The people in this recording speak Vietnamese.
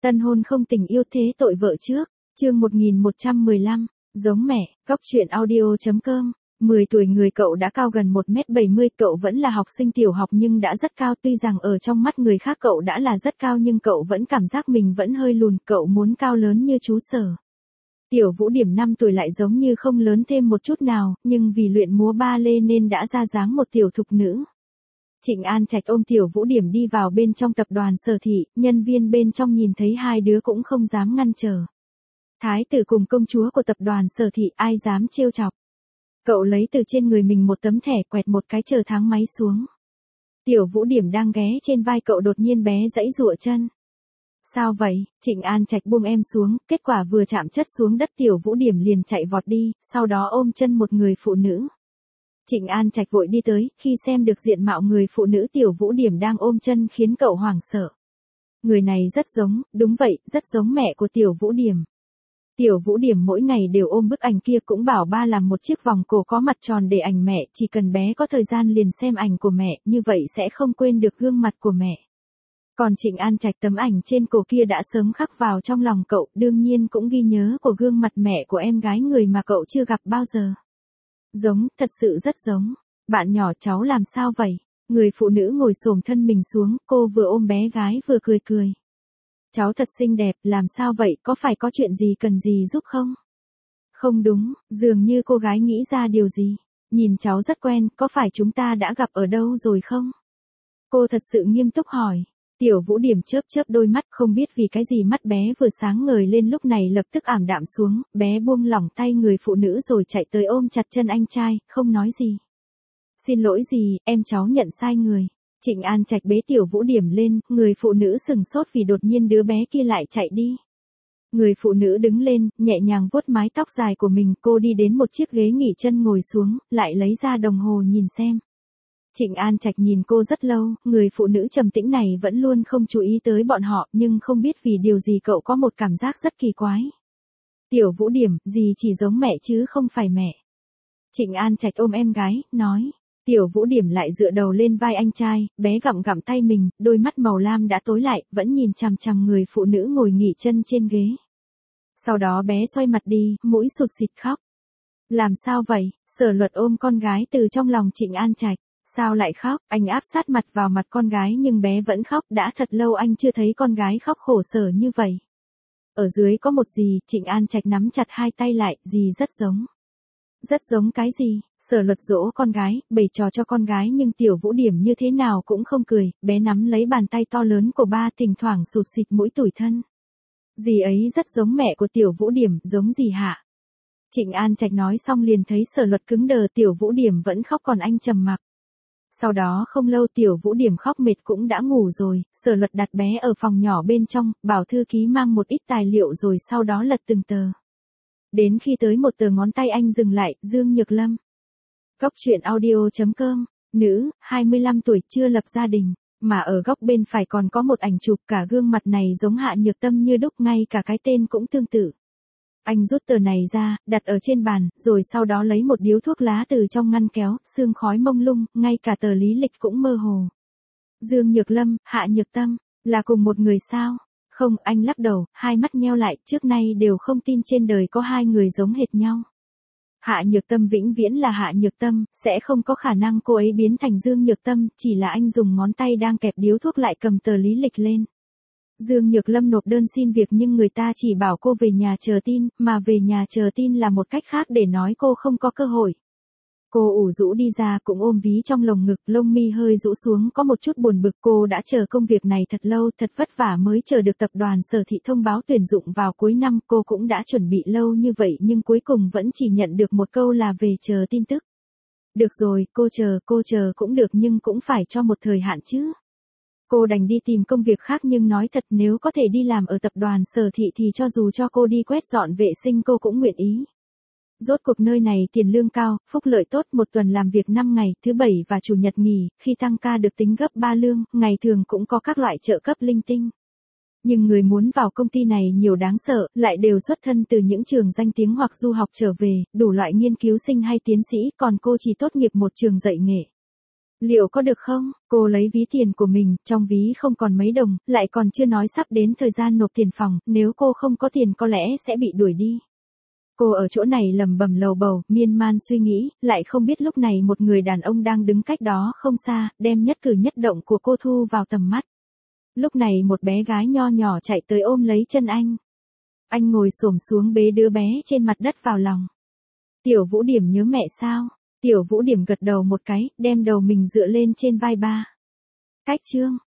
Tân hôn không tình yêu thế tội vợ trước, chương 1115, giống mẹ, góc truyện audio.com. 10 tuổi người cậu đã cao gần 1m70, cậu vẫn là học sinh tiểu học nhưng đã rất cao, tuy rằng ở trong mắt người khác cậu đã là rất cao nhưng cậu vẫn cảm giác mình vẫn hơi lùn, cậu muốn cao lớn như chú Sở. Tiểu Vũ Điểm 5 tuổi lại giống như không lớn thêm một chút nào, nhưng vì luyện múa ba lê nên đã ra dáng một tiểu thục nữ. Trịnh An Trạch ôm Tiểu Vũ Điểm đi vào bên trong tập đoàn Sở Thị, nhân viên bên trong nhìn thấy hai đứa cũng không dám ngăn trở. Thái tử cùng công chúa của tập đoàn Sở Thị ai dám trêu chọc. Cậu lấy từ trên người mình một tấm thẻ quẹt một cái chờ thang máy xuống. Tiểu Vũ Điểm đang ghé trên vai cậu đột nhiên bé giãy giụa chân. Sao vậy? Trịnh An Trạch buông em xuống, kết quả vừa chạm chất xuống đất Tiểu Vũ Điểm liền chạy vọt đi, sau đó ôm chân một người phụ nữ. Trịnh An Trạch vội đi tới, khi xem được diện mạo người phụ nữ Tiểu Vũ Điểm đang ôm chân khiến cậu hoảng sợ. Người này rất giống, đúng vậy, rất giống mẹ của Tiểu Vũ Điểm. Tiểu Vũ Điểm mỗi ngày đều ôm bức ảnh kia, cũng bảo ba làm một chiếc vòng cổ có mặt tròn để ảnh mẹ, chỉ cần bé có thời gian liền xem ảnh của mẹ, như vậy sẽ không quên được gương mặt của mẹ. Còn Trịnh An Trạch tấm ảnh trên cổ kia đã sớm khắc vào trong lòng cậu, đương nhiên cũng ghi nhớ của gương mặt mẹ của em gái người mà cậu chưa gặp bao giờ. Giống, thật sự rất giống. Bạn nhỏ cháu làm sao vậy? Người phụ nữ ngồi xổm thân mình xuống, cô vừa ôm bé gái vừa cười cười. Cháu thật xinh đẹp, làm sao vậy, có phải có chuyện gì cần gì giúp không? Không đúng, dường như cô gái nghĩ ra điều gì. Nhìn cháu rất quen, có phải chúng ta đã gặp ở đâu rồi không? Cô thật sự nghiêm túc hỏi. Tiểu Vũ Điểm chớp chớp đôi mắt, không biết vì cái gì mắt bé vừa sáng ngời lên lúc này lập tức ảm đạm xuống, bé buông lỏng tay người phụ nữ rồi chạy tới ôm chặt chân anh trai, không nói gì. Xin lỗi gì, em cháu nhận sai người. Trịnh An Trạch bế Tiểu Vũ Điểm lên, người phụ nữ sừng sốt vì đột nhiên đứa bé kia lại chạy đi. Người phụ nữ đứng lên, nhẹ nhàng vuốt mái tóc dài của mình, cô đi đến một chiếc ghế nghỉ chân ngồi xuống, lại lấy ra đồng hồ nhìn xem. Trịnh An Trạch nhìn cô rất lâu, người phụ nữ trầm tĩnh này vẫn luôn không chú ý tới bọn họ, nhưng không biết vì điều gì cậu có một cảm giác rất kỳ quái. Tiểu Vũ Điểm, dì chỉ giống mẹ chứ không phải mẹ. Trịnh An Trạch ôm em gái, nói. Tiểu Vũ Điểm lại dựa đầu lên vai anh trai, bé gặm gặm tay mình, đôi mắt màu lam đã tối lại, vẫn nhìn chằm chằm người phụ nữ ngồi nghỉ chân trên ghế. Sau đó bé xoay mặt đi, mũi sụt sịt khóc. Làm sao vậy? Sở Luật ôm con gái từ trong lòng Trịnh An Trạch. Sao lại khóc? Anh áp sát mặt vào mặt con gái nhưng bé vẫn khóc, đã thật lâu anh chưa thấy con gái khóc khổ sở như vậy. Ở dưới có một dì, Trịnh An Trạch nắm chặt hai tay lại, dì rất giống. Rất giống cái gì? Sở Luật dỗ con gái, bày trò cho con gái nhưng Tiểu Vũ Điểm như thế nào cũng không cười, bé nắm lấy bàn tay to lớn của ba thỉnh thoảng sụt xịt mũi tủi thân. Dì ấy rất giống mẹ của Tiểu Vũ Điểm, giống dì hả? Trịnh An Trạch nói xong liền thấy Sở Luật cứng đờ, Tiểu Vũ Điểm vẫn khóc còn anh trầm mặc. Sau đó không lâu Tiểu Vũ Điểm khóc mệt cũng đã ngủ rồi, Sở Luật đặt bé ở phòng nhỏ bên trong, bảo thư ký mang một ít tài liệu rồi sau đó lật từng tờ. Đến khi tới một tờ ngón tay anh dừng lại, Dương Nhược Lâm. Góc truyện audio.com, nữ, 25 tuổi chưa lập gia đình, mà ở góc bên phải còn có một ảnh chụp, cả gương mặt này giống Hạ Nhược Tâm như đúc, ngay cả cái tên cũng tương tự. Anh rút tờ này ra, đặt ở trên bàn, rồi sau đó lấy một điếu thuốc lá từ trong ngăn kéo, sương khói mông lung, ngay cả tờ lý lịch cũng mơ hồ. Dương Nhược Lâm, Hạ Nhược Tâm, là cùng một người sao? Không, anh lắc đầu, hai mắt nheo lại, trước nay đều không tin trên đời có hai người giống hệt nhau. Hạ Nhược Tâm vĩnh viễn là Hạ Nhược Tâm, sẽ không có khả năng cô ấy biến thành Dương Nhược Tâm, chỉ là anh dùng ngón tay đang kẹp điếu thuốc lại cầm tờ lý lịch lên. Dương Nhược Lâm nộp đơn xin việc nhưng người ta chỉ bảo cô về nhà chờ tin, mà về nhà chờ tin là một cách khác để nói cô không có cơ hội. Cô ủ rũ đi ra cũng ôm ví trong lồng ngực, lông mi hơi rũ xuống có một chút buồn bực, cô đã chờ công việc này thật lâu, thật vất vả mới chờ được tập đoàn Sở Thị thông báo tuyển dụng vào cuối năm, cô cũng đã chuẩn bị lâu như vậy nhưng cuối cùng vẫn chỉ nhận được một câu là về chờ tin tức. Được rồi, cô chờ cũng được nhưng cũng phải cho một thời hạn chứ. Cô đành đi tìm công việc khác nhưng nói thật nếu có thể đi làm ở tập đoàn Sở Thị thì cho dù cho cô đi quét dọn vệ sinh cô cũng nguyện ý. Rốt cuộc nơi này tiền lương cao, phúc lợi tốt, một tuần làm việc 5 ngày, thứ bảy và chủ nhật nghỉ, khi tăng ca được tính gấp 3 lương, ngày thường cũng có các loại trợ cấp linh tinh. Nhưng người muốn vào công ty này nhiều đáng sợ, lại đều xuất thân từ những trường danh tiếng hoặc du học trở về, đủ loại nghiên cứu sinh hay tiến sĩ, còn cô chỉ tốt nghiệp một trường dạy nghề. Liệu có được không? Cô lấy ví tiền của mình, trong ví không còn mấy đồng, lại còn chưa nói sắp đến thời gian nộp tiền phòng, nếu cô không có tiền có lẽ sẽ bị đuổi đi. Cô ở chỗ này lầm bầm lầu bầu, miên man suy nghĩ, lại không biết lúc này một người đàn ông đang đứng cách đó không xa, đem nhất cử nhất động của cô thu vào tầm mắt. Lúc này một bé gái nho nhỏ chạy tới ôm lấy chân anh. Anh ngồi xổm xuống bế đứa bé trên mặt đất vào lòng. Tiểu Vũ Điểm nhớ mẹ sao? Tiểu Vũ Điểm gật đầu một cái, đem đầu mình dựa lên trên vai ba. Cách chương